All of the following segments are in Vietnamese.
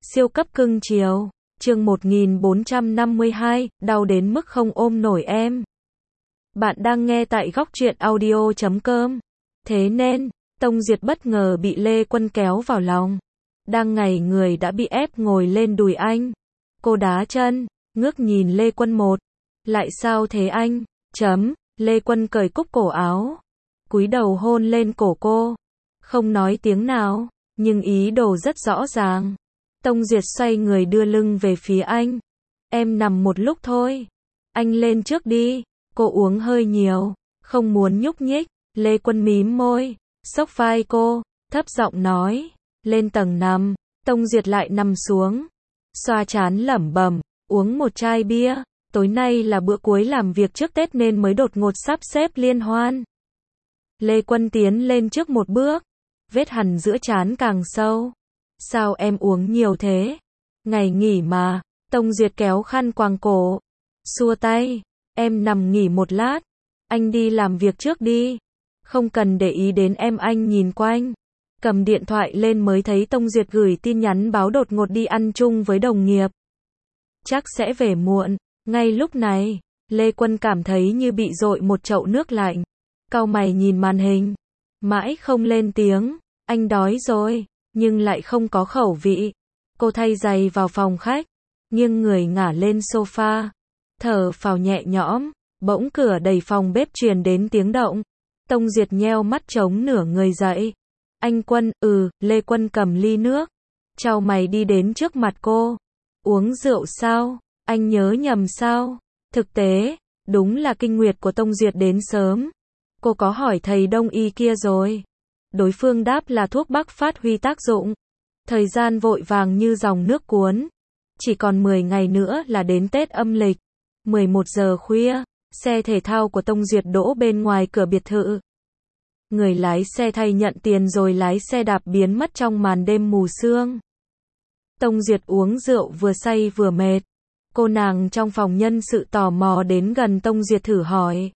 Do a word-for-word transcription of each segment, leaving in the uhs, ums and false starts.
Siêu cấp cưng chiều. Chương một nghìn bốn trăm năm mươi hai, đau đến mức không ôm nổi em. Bạn đang nghe tại góc truyện audio chấm com. Thế nên, Tông Duyệt bất ngờ bị Lê Quân kéo vào lòng. Đang ngày người đã bị ép ngồi lên đùi anh. Cô đá chân, ngước nhìn Lê Quân một. Lại sao thế anh? Chấm, Lê Quân cởi cúc cổ áo. Cúi đầu hôn lên cổ cô. Không nói tiếng nào, nhưng ý đồ rất rõ ràng. Tông Duyệt xoay người đưa lưng về phía anh. Em nằm một lúc thôi. Anh lên trước đi. Cô uống hơi nhiều, không muốn nhúc nhích. Lê Quân mím môi, xốc vai cô, thấp giọng nói. Lên tầng nằm. Tông Duyệt lại nằm xuống. Xoa trán lẩm bẩm, uống một chai bia. Tối nay là bữa cuối làm việc trước Tết nên mới đột ngột sắp xếp liên hoan. Lê Quân tiến lên trước một bước. Vết hằn giữa trán càng sâu. Sao em uống nhiều thế? Ngày nghỉ mà. Tông Duyệt kéo khăn quàng cổ. Xua tay. Em nằm nghỉ một lát. Anh đi làm việc trước đi. Không cần để ý đến em. Anh nhìn quanh. Cầm điện thoại lên mới thấy Tông Duyệt gửi tin nhắn báo đột ngột đi ăn chung với đồng nghiệp. Chắc sẽ về muộn. Ngay lúc này, Lê Quân cảm thấy như bị dội một chậu nước lạnh. Cau mày nhìn màn hình. Mãi không lên tiếng. Anh đói rồi. Nhưng lại không có khẩu vị. Cô thay giày vào phòng khách. Nghiêng người ngả lên sofa. Thở phào nhẹ nhõm. Bỗng cửa đầy phòng bếp truyền đến tiếng động. Tông Duyệt nheo mắt trống nửa người dậy. Anh Quân, ừ, Lê Quân cầm ly nước. Chau mày đi đến trước mặt cô. Uống rượu sao? Anh nhớ nhầm sao? Thực tế, đúng là kinh nguyệt của Tông Duyệt đến sớm. Cô có hỏi thầy đông y kia rồi. Đối phương đáp là thuốc bắc phát huy tác dụng. Thời gian vội vàng như dòng nước cuốn. Chỉ còn mười ngày nữa là đến Tết âm lịch. mười một giờ khuya, xe thể thao của Tông Duyệt đỗ bên ngoài cửa biệt thự. Người lái xe thay nhận tiền rồi lái xe đạp biến mất trong màn đêm mù sương. Tông Duyệt uống rượu vừa say vừa mệt. Cô nàng trong phòng nhân sự tò mò đến gần Tông Duyệt thử hỏi.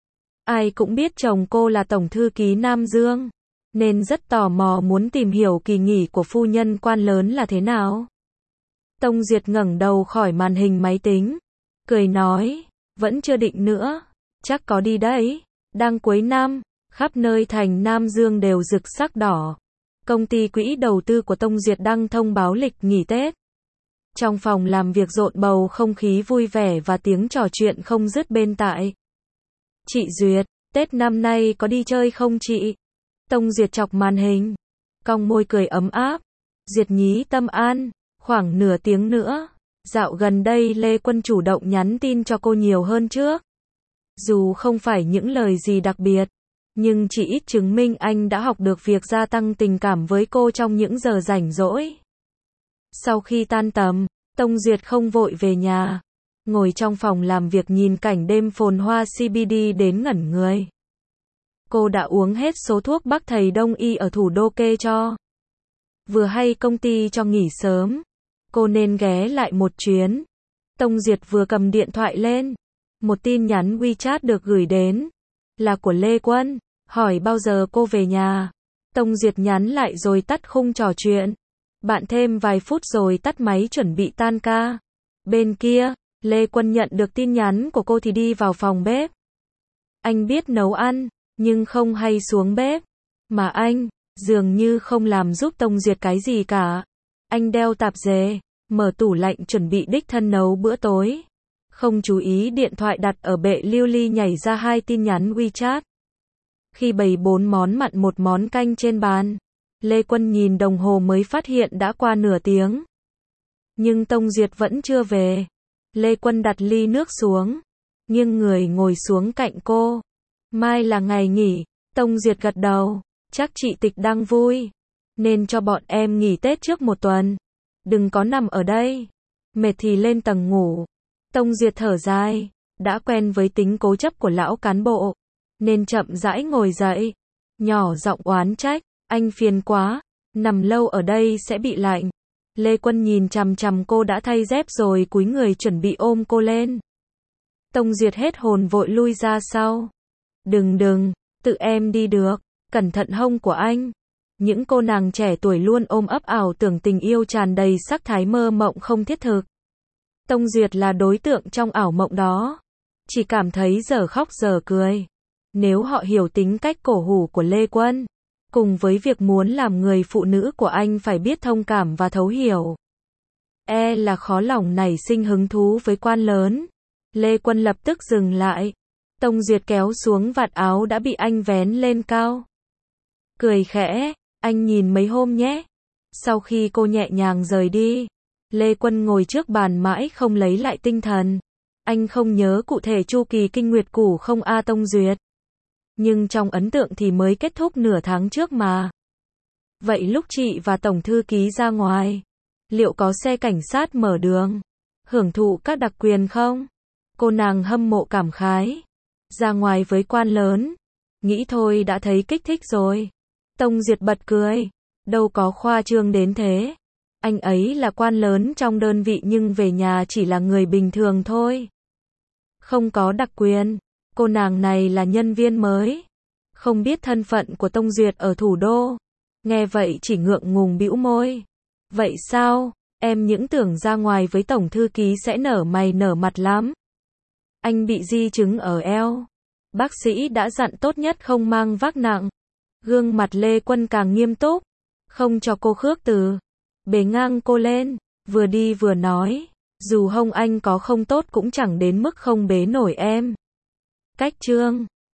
Ai cũng biết chồng cô là tổng thư ký Nam Dương, nên rất tò mò muốn tìm hiểu kỳ nghỉ của phu nhân quan lớn là thế nào. Tông Duyệt ngẩng đầu khỏi màn hình máy tính, cười nói, vẫn chưa định nữa, chắc có đi đấy, đang cuối năm, khắp nơi thành Nam Dương đều rực sắc đỏ. Công ty quỹ đầu tư của Tông Duyệt đăng thông báo lịch nghỉ Tết. Trong phòng làm việc rộn bầu không khí vui vẻ và tiếng trò chuyện không dứt bên tai. Chị Duyệt, Tết năm nay có đi chơi không chị? Tông Duyệt chọc màn hình, cong môi cười ấm áp. Duyệt nhí tâm an, khoảng nửa tiếng nữa. Dạo gần đây Lê Quân chủ động nhắn tin cho cô nhiều hơn trước. Dù không phải những lời gì đặc biệt, nhưng chỉ ít chứng minh anh đã học được việc gia tăng tình cảm với cô trong những giờ rảnh rỗi. Sau khi tan tầm, Tông Duyệt không vội về nhà. Ngồi trong phòng làm việc nhìn cảnh đêm phồn hoa xê bê đê đến ngẩn người. Cô đã uống hết số thuốc bắc thầy đông y ở thủ đô kê cho. Vừa hay công ty cho nghỉ sớm, cô nên ghé lại một chuyến. Tông Duyệt vừa cầm điện thoại lên. Một tin nhắn WeChat được gửi đến. Là của Lê Quân, hỏi bao giờ cô về nhà. Tông Duyệt nhắn lại rồi tắt khung trò chuyện. Bạn thêm vài phút rồi tắt máy chuẩn bị tan ca. Bên kia, Lê Quân nhận được tin nhắn của cô thì đi vào phòng bếp. Anh biết nấu ăn, nhưng không hay xuống bếp. Mà anh, dường như không làm giúp Tông Duyệt cái gì cả. Anh đeo tạp dề, mở tủ lạnh chuẩn bị đích thân nấu bữa tối. Không chú ý điện thoại đặt ở bệ lưu ly nhảy ra hai tin nhắn WeChat. Khi bày bốn món mặn một món canh trên bàn, Lê Quân nhìn đồng hồ mới phát hiện đã qua nửa tiếng. Nhưng Tông Duyệt vẫn chưa về. Lê Quân đặt ly nước xuống, nghiêng người ngồi xuống cạnh cô. Mai là ngày nghỉ. Tông Duyệt gật đầu. Chắc chị Tịch đang vui, nên cho bọn em nghỉ Tết trước một tuần. Đừng có nằm ở đây. Mệt thì lên tầng ngủ. Tông Duyệt thở dài. Đã quen với tính cố chấp của lão cán bộ, nên chậm rãi ngồi dậy. Nhỏ giọng oán trách. Anh phiền quá. Nằm lâu ở đây sẽ bị lạnh. Lê Quân nhìn chằm chằm cô đã thay dép rồi cúi người chuẩn bị ôm cô lên. Tông Duyệt hết hồn vội lui ra sau. Đừng đừng, tự em đi được. Cẩn thận hông của anh. Những cô nàng trẻ tuổi luôn ôm ấp ảo tưởng tình yêu tràn đầy sắc thái mơ mộng không thiết thực. Tông Duyệt là đối tượng trong ảo mộng đó. Chỉ cảm thấy giờ khóc giờ cười. Nếu họ hiểu tính cách cổ hủ của Lê Quân, cùng với việc muốn làm người phụ nữ của anh phải biết thông cảm và thấu hiểu, e là khó lòng nảy sinh hứng thú với quan lớn. Lê Quân lập tức dừng lại. Tông Duyệt kéo xuống vạt áo đã bị anh vén lên cao. Cười khẽ, anh nhìn mấy hôm nhé. Sau khi cô nhẹ nhàng rời đi, Lê Quân ngồi trước bàn mãi không lấy lại tinh thần. Anh không nhớ cụ thể chu kỳ kinh nguyệt cũ không a Tông Duyệt. Nhưng trong ấn tượng thì mới kết thúc nửa tháng trước mà. Vậy lúc chị và Tổng Thư ký ra ngoài, liệu có xe cảnh sát mở đường, hưởng thụ các đặc quyền không? Cô nàng hâm mộ cảm khái. Ra ngoài với quan lớn, nghĩ thôi đã thấy kích thích rồi. Tông Duyệt bật cười. Đâu có khoa trương đến thế. Anh ấy là quan lớn trong đơn vị nhưng về nhà chỉ là người bình thường thôi. Không có đặc quyền. Cô nàng này là nhân viên mới, không biết thân phận của Tông Duyệt ở thủ đô. Nghe vậy chỉ ngượng ngùng bĩu môi. Vậy sao, em những tưởng ra ngoài với Tổng Thư ký sẽ nở mày nở mặt lắm. Anh bị di chứng ở eo. Bác sĩ đã dặn tốt nhất không mang vác nặng. Gương mặt Lê Quân càng nghiêm túc. Không cho cô khước từ. Bế ngang cô lên, vừa đi vừa nói. Dù hông anh có không tốt cũng chẳng đến mức không bế nổi em. Cách chương